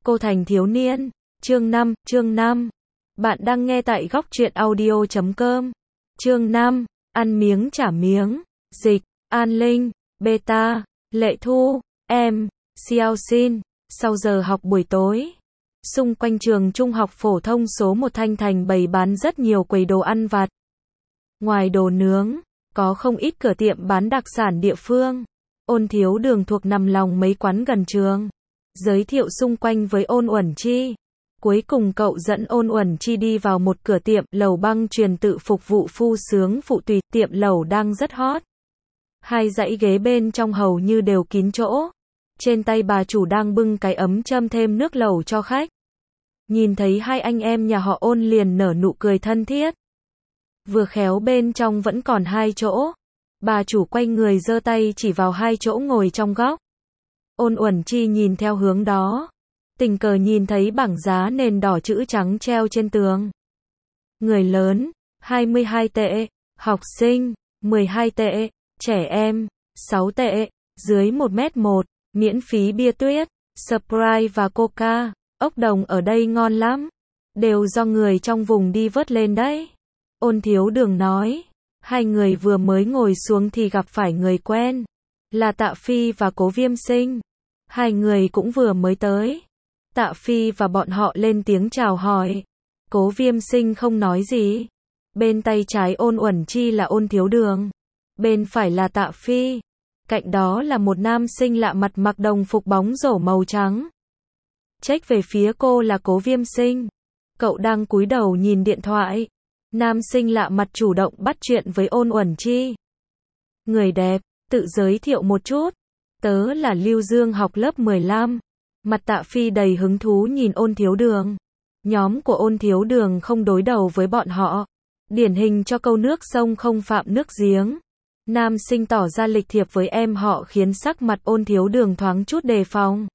Cô thành thiếu niên. Chương 5. Bạn đang nghe tại góc truyện audio.com. Chương 5. Ăn miếng trả miếng. Dịch, An Linh, Beta, Lệ Thu, em, Xiao Xin. Sau giờ học buổi tối, xung quanh trường trung học phổ thông số 1 Thanh Thành bày bán rất nhiều quầy đồ ăn vặt. Ngoài đồ nướng, có không ít cửa tiệm bán đặc sản địa phương. Ôn Thiếu Đường thuộc nằm lòng mấy quán gần trường. Giới thiệu xung quanh với Ôn Uẩn Chi. Cuối cùng cậu dẫn Ôn Uẩn Chi đi vào một cửa tiệm lẩu băng truyền tự phục vụ phu sướng phụ tùy. Tiệm lẩu đang rất hot. Hai dãy ghế bên trong hầu như đều kín chỗ. Trên tay bà chủ đang bưng cái ấm châm thêm nước lẩu cho khách. Nhìn thấy hai anh em nhà họ Ôn liền nở nụ cười thân thiết. Vừa khéo bên trong vẫn còn hai chỗ. Bà chủ quay người giơ tay chỉ vào hai chỗ ngồi trong góc. Ôn Uẩn Chi nhìn theo hướng đó. Tình cờ nhìn thấy bảng giá nền đỏ chữ trắng treo trên tường. Người lớn, 22 tệ. Học sinh, 12 tệ. Trẻ em, 6 tệ. Dưới 1m1, miễn phí bia tuyết, Sprite và Coca. Ốc đồng ở đây ngon lắm. Đều do người trong vùng đi vớt lên đấy. Ôn Thiếu Đường nói. Hai người vừa mới ngồi xuống thì gặp phải người quen. Là Tạ Phi và Cố Viêm Sinh. Hai người cũng vừa mới tới. Tạ Phi và bọn họ lên tiếng chào hỏi. Cố Viêm Sinh không nói gì. Bên tay trái Ôn Uẩn Chi là Ôn Thiếu Đường. Bên phải là Tạ Phi. Cạnh đó là một nam sinh lạ mặt mặc đồng phục bóng rổ màu trắng. Check về phía cô là Cố Viêm Sinh. Cậu đang cúi đầu nhìn điện thoại. Nam sinh lạ mặt chủ động bắt chuyện với Ôn Uẩn Chi. Người đẹp, tự giới thiệu một chút. Tớ là Lưu Dương học lớp 15. Mặt Tạ Phi đầy hứng thú nhìn Ôn Thiếu Đường. Nhóm của Ôn Thiếu Đường không đối đầu với bọn họ. Điển hình cho câu nước sông không phạm nước giếng. Nam sinh tỏ ra lịch thiệp với em họ khiến sắc mặt Ôn Thiếu Đường thoáng chút đề phòng.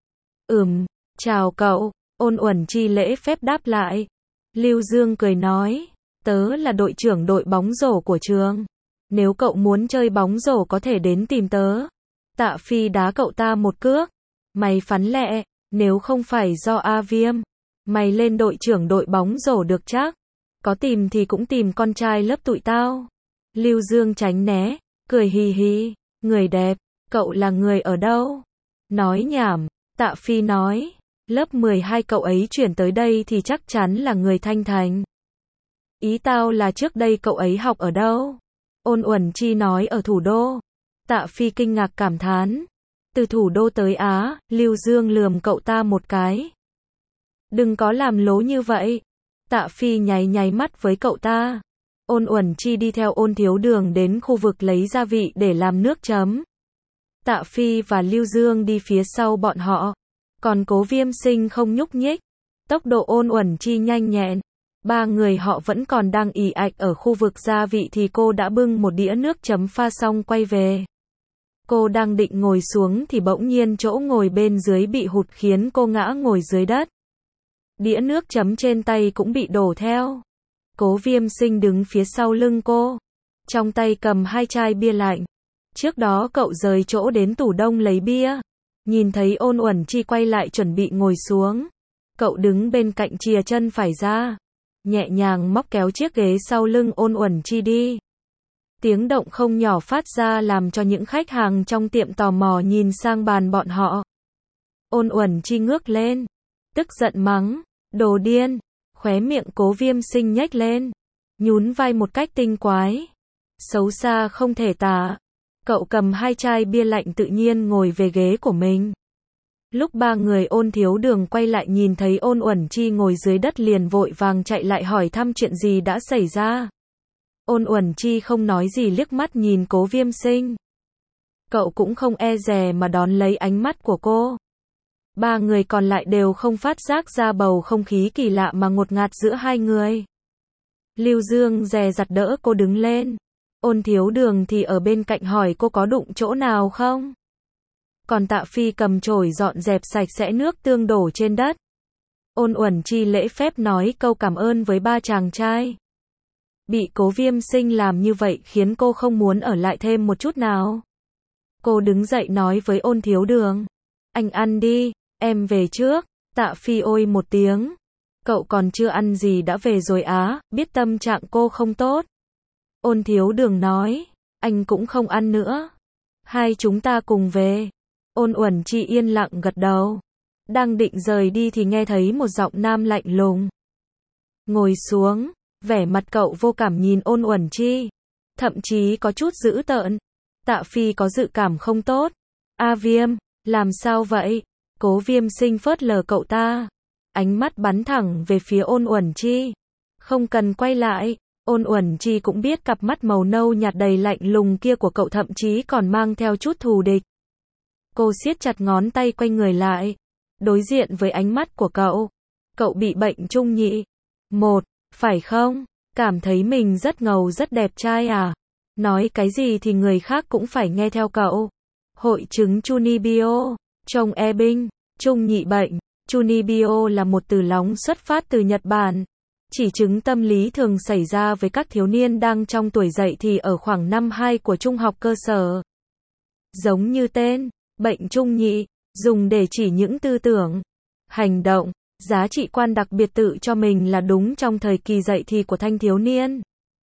Chào cậu. Ôn Uẩn Chi lễ phép đáp lại. Lưu Dương cười nói. Tớ là đội trưởng đội bóng rổ của trường. Nếu cậu muốn chơi bóng rổ có thể đến tìm tớ. Tạ Phi đá cậu ta một cước. Mày phắn lẹ, nếu không phải do A Viêm, mày lên đội trưởng đội bóng rổ được chắc. Có tìm thì cũng tìm con trai lớp tụi tao. Lưu Dương tránh né, cười hì hì. Người đẹp, cậu là người ở đâu? Nói nhảm, Tạ Phi nói. Lớp 12 cậu ấy chuyển tới đây thì chắc chắn là người Thanh Thành. Ý tao là trước đây cậu ấy học ở đâu? Ôn Uẩn Chi nói ở thủ đô. Tạ Phi kinh ngạc cảm thán. Từ thủ đô tới Á, Lưu Dương lườm cậu ta một cái. Đừng có làm lố như vậy. Tạ Phi nháy mắt với cậu ta. Ôn Uẩn Chi đi theo Ôn Thiếu Đường đến khu vực lấy gia vị để làm nước chấm. Tạ Phi và Lưu Dương đi phía sau bọn họ. Còn Cố Viêm Sinh không nhúc nhích. Tốc độ Ôn Uẩn Chi nhanh nhẹn. Ba người họ vẫn còn đang ì ạch ở khu vực gia vị thì cô đã bưng một đĩa nước chấm pha xong quay về. Cô đang định ngồi xuống thì bỗng nhiên chỗ ngồi bên dưới bị hụt khiến cô ngã ngồi dưới đất. Đĩa nước chấm trên tay cũng bị đổ theo. Cố Viêm Sinh đứng phía sau lưng cô. Trong tay cầm hai chai bia lạnh. Trước đó cậu rời chỗ đến tủ đông lấy bia. Nhìn thấy Ôn Uẩn Chi quay lại chuẩn bị ngồi xuống. Cậu đứng bên cạnh chìa chân phải ra. Nhẹ nhàng móc kéo chiếc ghế sau lưng Ôn Uẩn Chi đi. Tiếng động không nhỏ phát ra làm cho những khách hàng trong tiệm tò mò nhìn sang bàn bọn họ. Ôn Uẩn Chi ngước lên. Tức giận mắng. Đồ điên. Khóe miệng Cố Viêm Sinh nhếch lên. Nhún vai một cách tinh quái. Xấu xa không thể tả. Cậu cầm hai chai bia lạnh tự nhiên ngồi về ghế của mình. Lúc ba người Ôn Thiếu Đường quay lại nhìn thấy Ôn Uẩn Chi ngồi dưới đất liền vội vàng chạy lại hỏi thăm chuyện gì đã xảy ra. Ôn Uẩn Chi không nói gì liếc mắt nhìn Cố Viêm Sinh. Cậu cũng không e dè mà đón lấy ánh mắt của cô. Ba người còn lại đều không phát giác ra bầu không khí kỳ lạ mà ngột ngạt giữa hai người. Lưu Dương dè dặt đỡ cô đứng lên. Ôn Thiếu Đường thì ở bên cạnh hỏi cô có đụng chỗ nào không. Còn Tạ Phi cầm chổi dọn dẹp sạch sẽ nước tương đổ trên đất. Ôn Uẩn Chi lễ phép nói câu cảm ơn với ba chàng trai. Bị Cố Viêm Sinh làm như vậy khiến cô không muốn ở lại thêm một chút nào. Cô đứng dậy nói với Ôn Thiếu Đường. Anh ăn đi, em về trước. Tạ Phi ôi một tiếng. Cậu còn chưa ăn gì đã về rồi á, biết tâm trạng cô không tốt. Ôn Thiếu Đường nói, anh cũng không ăn nữa. Hai chúng ta cùng về. Ôn Uẩn Chi yên lặng gật đầu. Đang định rời đi thì nghe thấy một giọng nam lạnh lùng. Ngồi xuống, vẻ mặt cậu vô cảm nhìn Ôn Uẩn Chi. Thậm chí có chút dữ tợn. Tạ Phi có dự cảm không tốt. A Viêm, làm sao vậy? Cố Viêm Sinh phớt lờ cậu ta. Ánh mắt bắn thẳng về phía Ôn Uẩn Chi. Không cần quay lại. Ôn Uẩn Chi cũng biết cặp mắt màu nâu nhạt đầy lạnh lùng kia của cậu thậm chí còn mang theo chút thù địch. Cô siết chặt ngón tay quay người lại. Đối diện với ánh mắt của cậu. Cậu bị bệnh trung nhị. Một, phải không? Cảm thấy mình rất ngầu rất đẹp trai à? Nói cái gì thì người khác cũng phải nghe theo cậu. Hội chứng Chunibyo. Trong e binh, trung nhị bệnh. Chunibyo là một từ lóng xuất phát từ Nhật Bản. Chỉ chứng tâm lý thường xảy ra với các thiếu niên đang trong tuổi dậy thì ở khoảng năm 2 của trung học cơ sở. Giống như tên, bệnh trung nhị, dùng để chỉ những tư tưởng, hành động, giá trị quan đặc biệt tự cho mình là đúng trong thời kỳ dậy thì của thanh thiếu niên.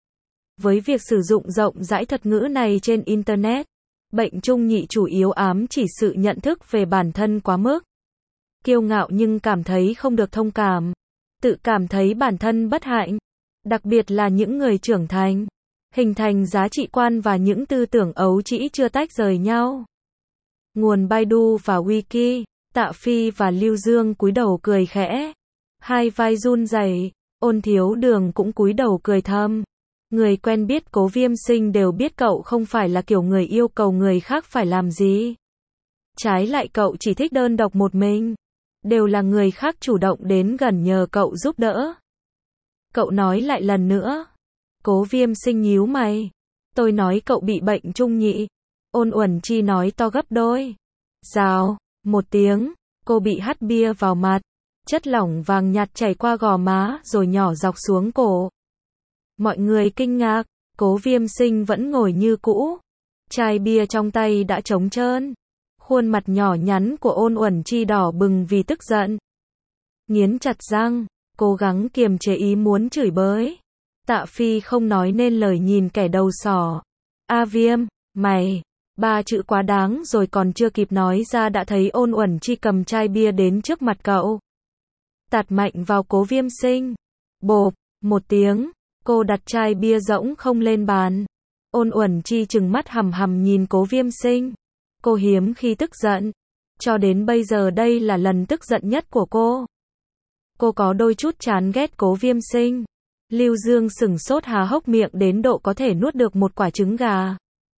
Với việc sử dụng rộng rãi thuật ngữ này trên Internet, bệnh trung nhị chủ yếu ám chỉ sự nhận thức về bản thân quá mức. Kiêu ngạo nhưng cảm thấy không được thông cảm. Tự cảm thấy bản thân bất hạnh. Đặc biệt là những người trưởng thành. Hình thành giá trị quan và những tư tưởng ấu trĩ chưa tách rời nhau. Nguồn Baidu và Wiki. Tạ Phi và Lưu Dương cúi đầu cười khẽ. Hai vai run rẩy. Ôn Thiếu Đường cũng cúi đầu cười thầm. Người quen biết Cố Viêm Sinh đều biết cậu không phải là kiểu người yêu cầu người khác phải làm gì. Trái lại cậu chỉ thích đơn độc một mình. Đều là người khác chủ động đến gần nhờ cậu giúp đỡ. Cậu nói lại lần nữa. Cố Viêm Sinh nhíu mày. Tôi nói cậu bị bệnh trung nhị. Ôn Uẩn Chi nói to gấp đôi. Rào, một tiếng, cô bị hắt bia vào mặt. Chất lỏng vàng nhạt chảy qua gò má rồi nhỏ dọc xuống cổ. Mọi người kinh ngạc, Cố Viêm Sinh vẫn ngồi như cũ. Chai bia trong tay đã trống trơn. Khuôn mặt nhỏ nhắn của Ôn Uẩn Chi đỏ bừng vì tức giận. Nghiến chặt răng, cố gắng kiềm chế ý muốn chửi bới. Tạ Phi không nói nên lời nhìn kẻ đầu sỏ. A Viêm, mày, ba chữ quá đáng rồi còn chưa kịp nói ra đã thấy Ôn Uẩn Chi cầm chai bia đến trước mặt cậu. Tạt mạnh vào Cố Viêm Sinh. Bộp, một tiếng, cô đặt chai bia rỗng không lên bàn. Ôn Uẩn Chi trừng mắt hằm hằm nhìn Cố Viêm Sinh. Cô hiếm khi tức giận. Cho đến bây giờ đây là lần tức giận nhất của cô. Cô có đôi chút chán ghét Cố Viêm Sinh. Lưu Dương sửng sốt há hốc miệng đến độ có thể nuốt được một quả trứng gà.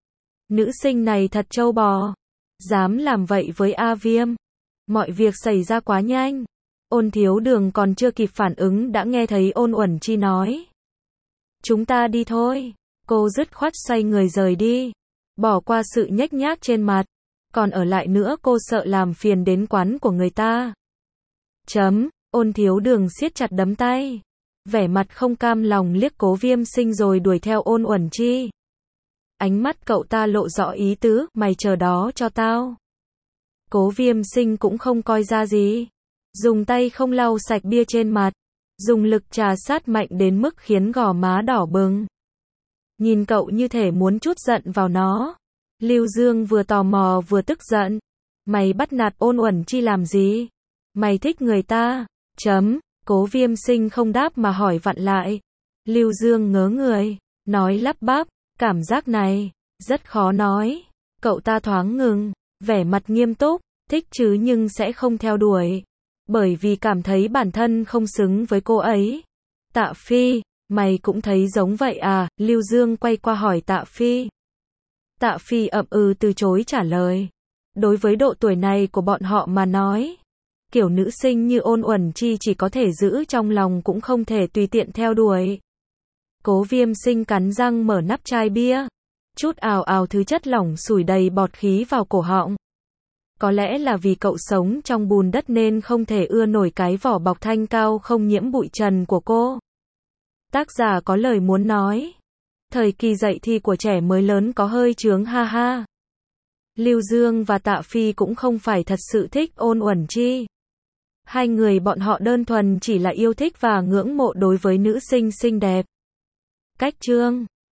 Nữ sinh này thật trâu bò. Dám làm vậy với A Viêm. Mọi việc xảy ra quá nhanh. Ôn Thiếu Đường còn chưa kịp phản ứng đã nghe thấy Ôn Uẩn Chi nói. Chúng ta đi thôi. Cô dứt khoát xoay người rời đi. Bỏ qua sự nhếch nhác trên mặt. Còn ở lại nữa cô sợ làm phiền đến quán của người ta. Ôn Thiếu Đường siết chặt đấm tay. Vẻ mặt không cam lòng liếc Cố Viêm Sinh rồi đuổi theo Ôn Uẩn Chi. Ánh mắt cậu ta lộ rõ ý tứ, mày chờ đó cho tao. Cố Viêm Sinh cũng không coi ra gì. Dùng tay không lau sạch bia trên mặt. Dùng lực trà sát mạnh đến mức khiến gò má đỏ bừng. Nhìn cậu như thể muốn trút giận vào nó. Lưu Dương vừa tò mò vừa tức giận. Mày bắt nạt Ôn Uẩn Chi làm gì? Mày thích người ta? Cố Viêm Sinh không đáp mà hỏi vặn lại. Lưu Dương ngớ người, nói lắp bắp, cảm giác này, rất khó nói. Cậu ta thoáng ngừng, vẻ mặt nghiêm túc, thích chứ nhưng sẽ không theo đuổi. Bởi vì cảm thấy bản thân không xứng với cô ấy. Tạ Phi, mày cũng thấy giống vậy à? Lưu Dương quay qua hỏi Tạ Phi. Tạ Phi ậm ừ từ chối trả lời. Đối với độ tuổi này của bọn họ mà nói, kiểu nữ sinh như Ôn Uẩn Chi chỉ có thể giữ trong lòng cũng không thể tùy tiện theo đuổi. Cố Viêm Sinh cắn răng mở nắp chai bia. Chút ào ào thứ chất lỏng sủi đầy bọt khí vào cổ họng. Có lẽ là vì cậu sống trong bùn đất nên không thể ưa nổi cái vỏ bọc thanh cao không nhiễm bụi trần của cô. Tác giả có lời muốn nói. Thời kỳ dậy thì của trẻ mới lớn có hơi chướng ha ha. Lưu Dương và Tạ Phi cũng không phải thật sự thích Ôn Uẩn Chi. Hai người bọn họ đơn thuần chỉ là yêu thích và ngưỡng mộ đối với nữ sinh xinh đẹp. Cách chương